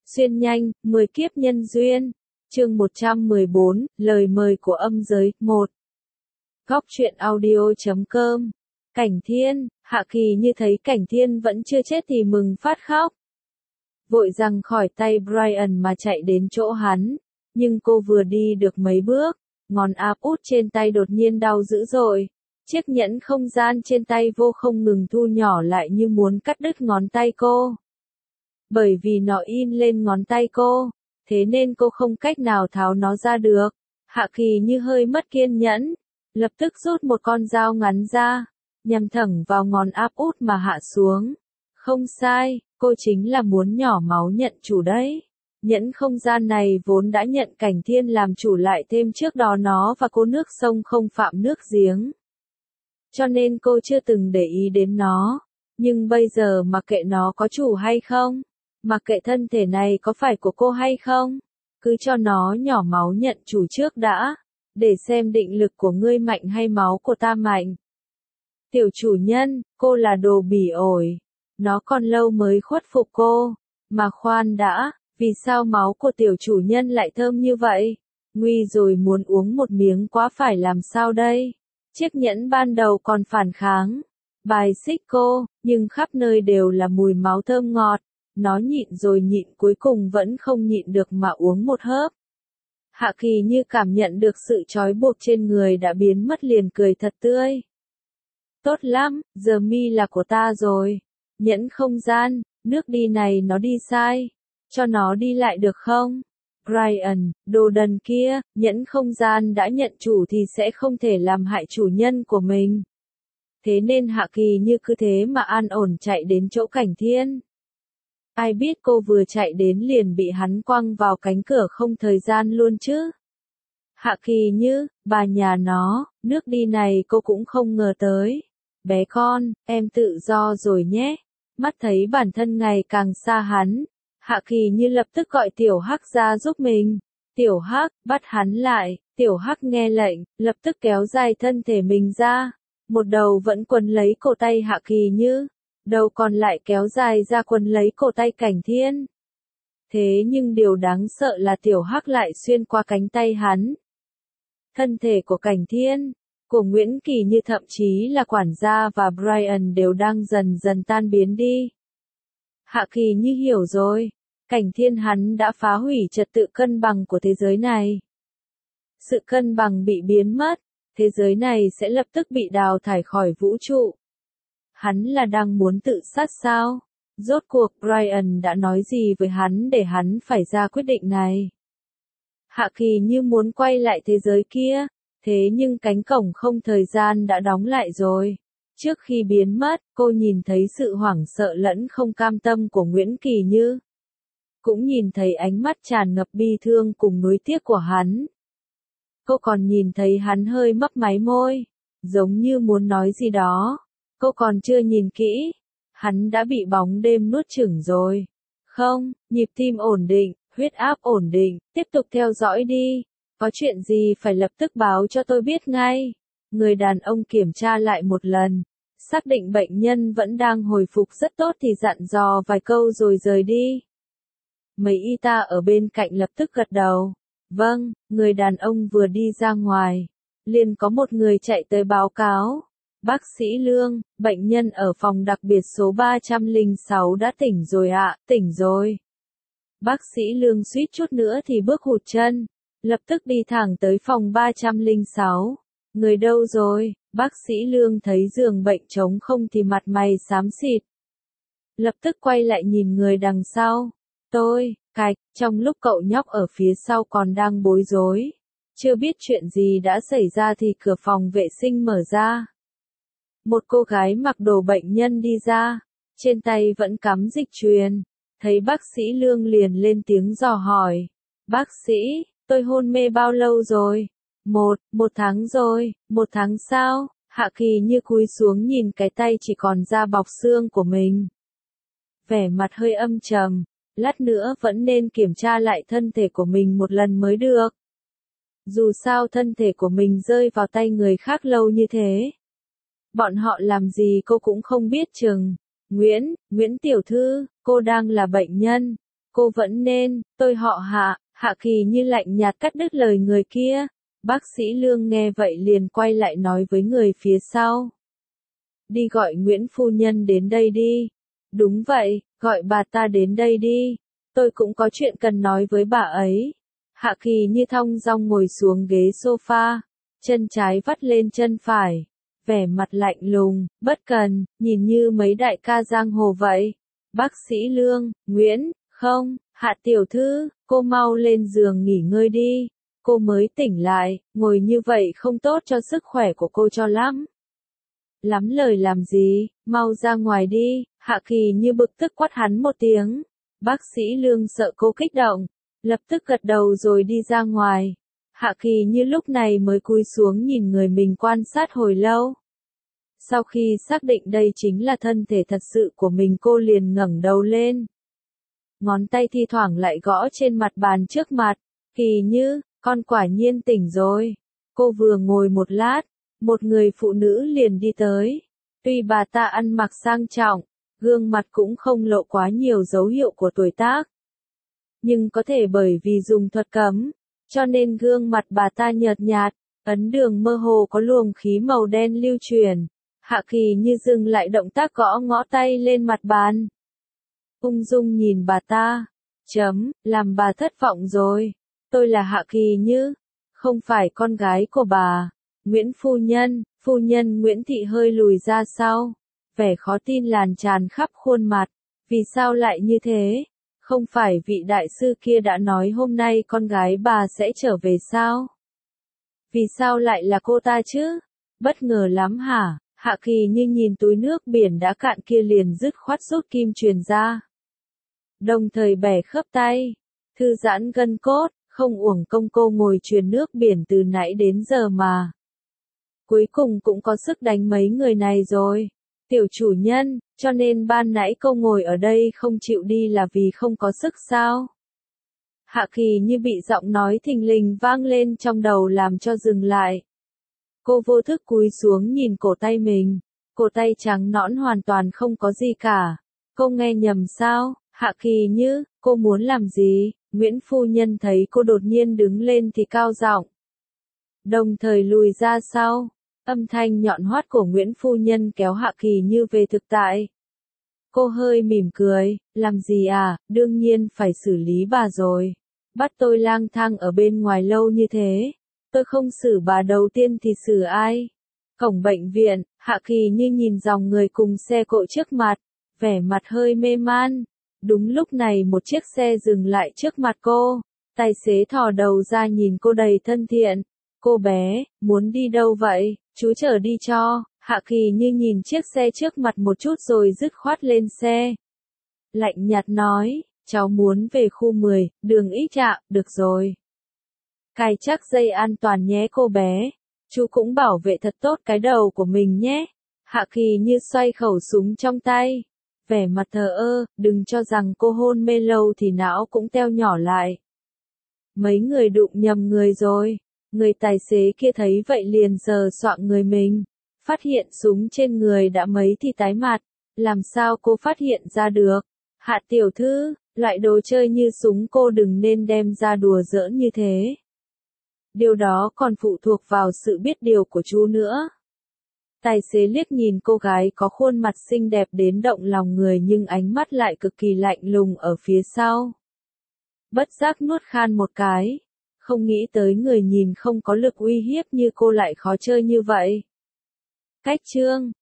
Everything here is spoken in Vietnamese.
Xuyên nhanh, 10 kiếp nhân duyên. Chương 114, lời mời của âm giới, 1. Góc truyện audio.com. Cảnh Thiên, Hạ Kỳ như thấy Cảnh Thiên vẫn chưa chết thì mừng phát khóc. Vội rằng khỏi tay Brian mà chạy đến chỗ hắn, nhưng cô vừa đi được mấy bước, ngón áp út trên tay đột nhiên đau dữ dội. Chiếc nhẫn không gian trên tay vô không ngừng thu nhỏ lại như muốn cắt đứt ngón tay cô. Bởi vì nó in lên ngón tay cô, thế nên cô không cách nào tháo nó ra được. Hạ Kỳ như hơi mất kiên nhẫn, lập tức rút một con dao ngắn ra, nhằm thẳng vào ngón áp út mà hạ xuống. Không sai, cô chính là muốn nhỏ máu nhận chủ đấy. Nhẫn không gian này vốn đã nhận Cảnh Thiên làm chủ lại thêm trước đó nó và cô nước sông không phạm nước giếng. Cho nên cô chưa từng để ý đến nó. Nhưng bây giờ mặc kệ nó có chủ hay không, mặc kệ thân thể này có phải của cô hay không, cứ cho nó nhỏ máu nhận chủ trước đã, để xem định lực của ngươi mạnh hay máu của ta mạnh. Tiểu chủ nhân, cô là đồ bỉ ổi. Nó còn lâu mới khuất phục cô. Mà khoan đã, vì sao máu của tiểu chủ nhân lại thơm như vậy? Nguy rồi, muốn uống một miếng quá phải làm sao đây? Chiếc nhẫn ban đầu còn phản kháng, bài xích cô, nhưng khắp nơi đều là mùi máu thơm ngọt. Nó nhịn rồi nhịn cuối cùng vẫn không nhịn được mà uống một hớp. Hạ Kỳ như cảm nhận được sự trói buộc trên người đã biến mất liền cười thật tươi. Tốt lắm, giờ mi là của ta rồi. Nhẫn không gian, nước đi này nó đi sai. Cho nó đi lại được không? Brian, đồ đần kia, nhẫn không gian đã nhận chủ thì sẽ không thể làm hại chủ nhân của mình. Thế nên Hạ Kỳ như cứ thế mà an ổn chạy đến chỗ Cảnh Thiên. Ai biết cô vừa chạy đến liền bị hắn quăng vào cánh cửa không thời gian luôn chứ. Hạ Kỳ như, bà nhà nó, nước đi này cô cũng không ngờ tới. Bé con, em tự do rồi nhé. Mắt thấy bản thân ngày càng xa hắn, Hạ Kỳ như lập tức gọi Tiểu Hắc ra giúp mình. Tiểu Hắc, bắt hắn lại. Tiểu Hắc nghe lệnh, lập tức kéo dài thân thể mình ra. Một đầu vẫn quấn lấy cổ tay Hạ Kỳ như, đầu còn lại kéo dài ra quấn lấy cổ tay Cảnh Thiên. Thế nhưng điều đáng sợ là Tiểu Hắc lại xuyên qua cánh tay hắn. Thân thể của Cảnh Thiên, của Nguyễn Kỳ như thậm chí là quản gia và Brian đều đang dần dần tan biến đi. Hạ Kỳ như hiểu rồi, Cảnh Thiên hắn đã phá hủy trật tự cân bằng của thế giới này. Sự cân bằng bị biến mất, thế giới này sẽ lập tức bị đào thải khỏi vũ trụ. Hắn là đang muốn tự sát sao? Rốt cuộc Brian đã nói gì với hắn để hắn phải ra quyết định này? Hạ Kỳ như muốn quay lại thế giới kia, thế nhưng cánh cổng không thời gian đã đóng lại rồi. Trước khi biến mất, cô nhìn thấy sự hoảng sợ lẫn không cam tâm của Nguyễn Kỳ Như. Cũng nhìn thấy ánh mắt tràn ngập bi thương cùng nuối tiếc của hắn. Cô còn nhìn thấy hắn hơi mấp máy môi, giống như muốn nói gì đó. Cô còn chưa nhìn kỹ, hắn đã bị bóng đêm nuốt chửng rồi. Không, nhịp tim ổn định, huyết áp ổn định, tiếp tục theo dõi đi. Có chuyện gì phải lập tức báo cho tôi biết ngay. Người đàn ông kiểm tra lại một lần, xác định bệnh nhân vẫn đang hồi phục rất tốt thì dặn dò vài câu rồi rời đi. Mấy y tá ở bên cạnh lập tức gật đầu. Vâng, người đàn ông vừa đi ra ngoài, liền có một người chạy tới báo cáo. Bác sĩ Lương, bệnh nhân ở phòng đặc biệt số 306 đã tỉnh rồi ạ, tỉnh rồi. Bác sĩ Lương suýt chút nữa thì bước hụt chân, lập tức đi thẳng tới phòng 306. Người đâu rồi? Bác sĩ Lương thấy giường bệnh trống không thì mặt mày xám xịt. Lập tức quay lại nhìn người đằng sau. Tôi, cạch, trong lúc cậu nhóc ở phía sau còn đang bối rối. Chưa biết chuyện gì đã xảy ra thì cửa phòng vệ sinh mở ra. Một cô gái mặc đồ bệnh nhân đi ra, trên tay vẫn cắm dịch truyền. Thấy bác sĩ Lương liền lên tiếng dò hỏi. Bác sĩ, tôi hôn mê bao lâu rồi? Một tháng rồi. 1 tháng sao? Hạ Kỳ như cúi xuống nhìn cái tay chỉ còn da bọc xương của mình. Vẻ mặt hơi âm trầm, lát nữa vẫn nên kiểm tra lại thân thể của mình một lần mới được. Dù sao thân thể của mình rơi vào tay người khác lâu như thế. Bọn họ làm gì cô cũng không biết chừng. Nguyễn tiểu thư, cô đang là bệnh nhân. Cô vẫn nên, tôi họ Hạ. Hạ Kỳ Như lạnh nhạt cắt đứt lời người kia. Bác sĩ Lương nghe vậy liền quay lại nói với người phía sau. Đi gọi Nguyễn phu nhân đến đây đi. Đúng vậy, gọi bà ta đến đây đi. Tôi cũng có chuyện cần nói với bà ấy. Hạ Kỳ Như thong dong ngồi xuống ghế sofa, chân trái vắt lên chân phải, vẻ mặt lạnh lùng, bất cần, nhìn như mấy đại ca giang hồ vậy. Bác sĩ Lương, Nguyễn, không, Hạ tiểu thư, cô mau lên giường nghỉ ngơi đi. Cô mới tỉnh lại, ngồi như vậy không tốt cho sức khỏe của cô cho lắm. Lắm lời làm gì, mau ra ngoài đi. Hạ Kỳ Như bực tức quát hắn một tiếng. Bác sĩ Lương sợ cô kích động, lập tức gật đầu rồi đi ra ngoài. Hạ Kỳ Như lúc này mới cúi xuống nhìn người mình quan sát hồi lâu. Sau khi xác định đây chính là thân thể thật sự của mình, cô liền ngẩng đầu lên. Ngón tay thi thoảng lại gõ trên mặt bàn trước mặt. Kỳ Như, con quả nhiên tỉnh rồi. Cô vừa ngồi một lát, một người phụ nữ liền đi tới. Tuy bà ta ăn mặc sang trọng, gương mặt cũng không lộ quá nhiều dấu hiệu của tuổi tác. Nhưng có thể bởi vì dùng thuật cấm, cho nên gương mặt bà ta nhợt nhạt, ấn đường mơ hồ có luồng khí màu đen lưu truyền. Hạ Kỳ Như dừng lại động tác gõ ngõ tay lên mặt bàn. Ung dung nhìn bà ta. Làm bà thất vọng rồi. Tôi là Hạ Kỳ Như, không phải con gái của bà. Nguyễn phu nhân Nguyễn Thị hơi lùi ra sau. Vẻ khó tin lan tràn khắp khuôn mặt. Vì sao lại như thế? Không phải vị đại sư kia đã nói hôm nay con gái bà sẽ trở về sao? Vì sao lại là cô ta chứ? Bất ngờ lắm hả? Hạ Kỳ Như nhìn túi nước biển đã cạn kia liền dứt khoát rút kim truyền ra. Đồng thời bẻ khớp tay, thư giãn gân cốt, không uổng công cô ngồi truyền nước biển từ nãy đến giờ mà. Cuối cùng cũng có sức đánh mấy người này rồi. Tiểu chủ nhân, cho nên ban nãy cô ngồi ở đây không chịu đi là vì không có sức sao? Hạ Kỳ Như bị giọng nói thình lình vang lên trong đầu làm cho dừng lại. Cô vô thức cúi xuống nhìn cổ tay mình. Cổ tay trắng nõn hoàn toàn không có gì cả. Cô nghe nhầm sao? Hạ Kỳ Như, cô muốn làm gì? Nguyễn phu nhân thấy cô đột nhiên đứng lên thì cao giọng. Đồng thời lùi ra sau. Âm thanh nhọn hoắt của Nguyễn phu nhân kéo Hạ Kỳ Như về thực tại. Cô hơi mỉm cười, làm gì à, đương nhiên phải xử lý bà rồi. Bắt tôi lang thang ở bên ngoài lâu như thế. Tôi không xử bà đầu tiên thì xử ai? Cổng bệnh viện, Hạ Kỳ Như nhìn dòng người cùng xe cộ trước mặt, vẻ mặt hơi mê man. Đúng lúc này một chiếc xe dừng lại trước mặt cô. Tài xế thò đầu ra nhìn cô đầy thân thiện. Cô bé, muốn đi đâu vậy? Chú chở đi cho. Hạ Kỳ Như nhìn chiếc xe trước mặt một chút rồi dứt khoát lên xe. Lạnh nhạt nói, cháu muốn về khu 10, đường Ý Trạm, được rồi. Cài chắc dây an toàn nhé cô bé. Chú cũng bảo vệ thật tốt cái đầu của mình nhé. Hạ Kỳ Như xoay khẩu súng trong tay. Vẻ mặt thờ ơ, đừng cho rằng cô hôn mê lâu thì não cũng teo nhỏ lại. Mấy người đụng nhầm người rồi. Người tài xế kia thấy vậy liền sờ soạng người mình. Phát hiện súng trên người đã mấy thì tái mặt. Làm sao cô phát hiện ra được? Hạ tiểu thư, loại đồ chơi như súng cô đừng nên đem ra đùa giỡn như thế. Điều đó còn phụ thuộc vào sự biết điều của chú nữa. Tài xế liếc nhìn cô gái có khuôn mặt xinh đẹp đến động lòng người nhưng ánh mắt lại cực kỳ lạnh lùng ở phía sau. Bất giác nuốt khan một cái. Không nghĩ tới người nhìn không có lực uy hiếp như cô lại khó chơi như vậy. Cách chương